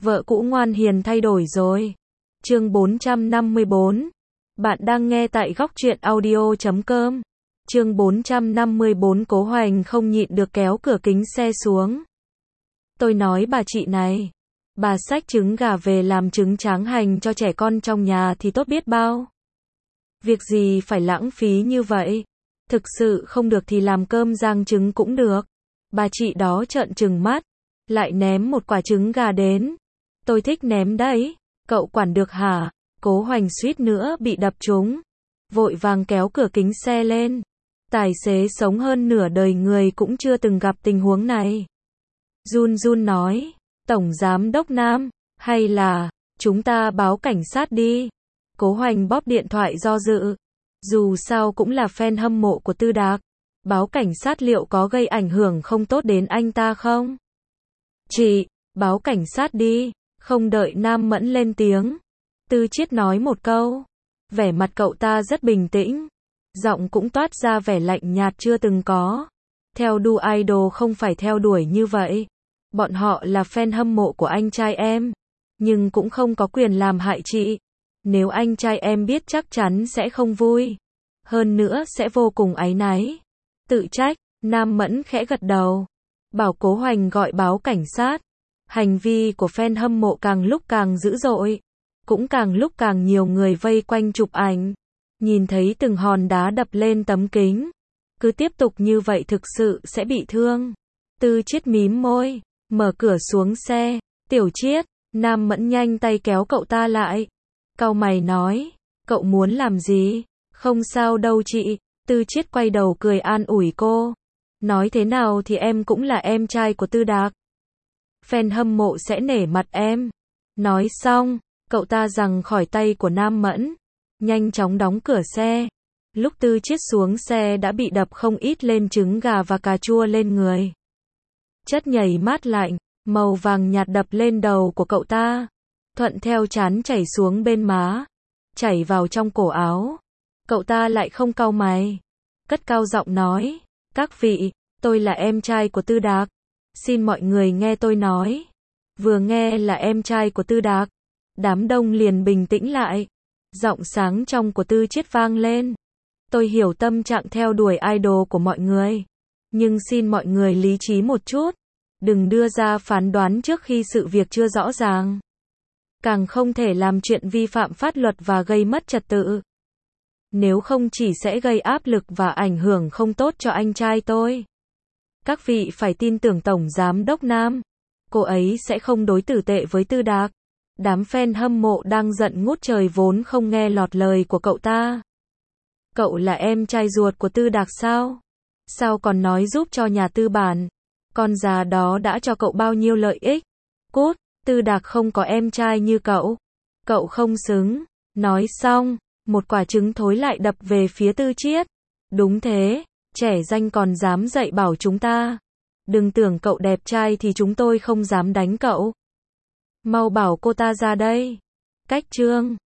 Vợ cũ ngoan hiền thay đổi rồi. Chương 454. Bạn đang nghe tại góc truyện audio.com. Chương 454. Cố Hoành không nhịn được kéo cửa kính xe xuống. Tôi nói bà chị này, bà xách trứng gà về làm trứng tráng hành cho trẻ con trong nhà thì tốt biết bao. Việc gì phải lãng phí như vậy? Thực sự không được thì làm cơm rang trứng cũng được. Bà chị đó trợn trừng mắt, lại ném một quả trứng gà đến. Tôi thích ném đấy, cậu quản được hả? Cố Hoành suýt nữa bị đập trúng, vội vàng kéo cửa kính xe lên. Tài xế sống hơn nửa đời người cũng chưa từng gặp tình huống này. Run run nói, Tổng Giám Đốc Nam, hay là chúng ta báo cảnh sát đi. Cố Hoành bóp điện thoại do dự. Dù sao cũng là fan hâm mộ của Tư Đạc. Báo cảnh sát liệu có gây ảnh hưởng không tốt đến anh ta không? Chị, báo cảnh sát đi. Không đợi Nam Mẫn lên tiếng, Tư Chiết nói một câu. Vẻ mặt cậu ta rất bình tĩnh, giọng cũng toát ra vẻ lạnh nhạt chưa từng có. Theo đuổi idol không phải theo đuổi như vậy. Bọn họ là fan hâm mộ của anh trai em, nhưng cũng không có quyền làm hại chị. Nếu anh trai em biết chắc chắn sẽ không vui, hơn nữa sẽ vô cùng áy náy. Tự trách. Nam Mẫn khẽ gật đầu, bảo Cố Hoành gọi báo cảnh sát. Hành vi của fan hâm mộ càng lúc càng dữ dội, cũng càng lúc càng nhiều người vây quanh chụp ảnh. Nhìn thấy từng hòn đá đập lên tấm kính, cứ tiếp tục như vậy thực sự sẽ bị thương. Tư Chiết mím môi, mở cửa xuống xe. Tiểu Chiết. Nam Mẫn nhanh tay kéo cậu ta lại, cau mày nói, cậu muốn làm gì? Không sao đâu chị. Tư Chiết quay đầu cười an ủi cô, nói thế nào thì em cũng là em trai của Tư Đạc, fan hâm mộ sẽ nể mặt em. Nói xong, cậu ta giằng khỏi tay của Nam Mẫn, nhanh chóng đóng cửa xe. Lúc Tư Chiết xuống xe đã bị đập không ít lên trứng gà và cà chua lên người. Chất nhầy mát lạnh, màu vàng nhạt đập lên đầu của cậu ta, thuận theo trán chảy xuống bên má, chảy vào trong cổ áo. Cậu ta lại không cau mày, cất cao giọng nói, các vị, tôi là em trai của Tư Đạc. Xin mọi người nghe tôi nói. Vừa nghe là em trai của Tư Đạc, đám đông liền bình tĩnh lại. Giọng sáng trong của Tư Chiết vang lên. Tôi hiểu tâm trạng theo đuổi idol của mọi người, nhưng xin mọi người lý trí một chút. Đừng đưa ra phán đoán trước khi sự việc chưa rõ ràng. Càng không thể làm chuyện vi phạm pháp luật và gây mất trật tự. Nếu không chỉ sẽ gây áp lực và ảnh hưởng không tốt cho anh trai tôi. Các vị phải tin tưởng Tổng Giám Đốc Nam. Cô ấy sẽ không đối xử tệ với Tư Đạc. Đám fan hâm mộ đang giận ngút trời vốn không nghe lọt lời của cậu ta. Cậu là em trai ruột của Tư Đạc sao? Sao còn nói giúp cho nhà tư bản? Con già đó đã cho cậu bao nhiêu lợi ích? Cút, Tư Đạc không có em trai như cậu. Cậu không xứng. Nói xong, một quả trứng thối lại đập về phía Tư Chiết. Đúng thế, trẻ danh còn dám dạy bảo chúng ta. Đừng tưởng cậu đẹp trai thì chúng tôi không dám đánh cậu. Mau bảo cô ta ra đây. Cách chương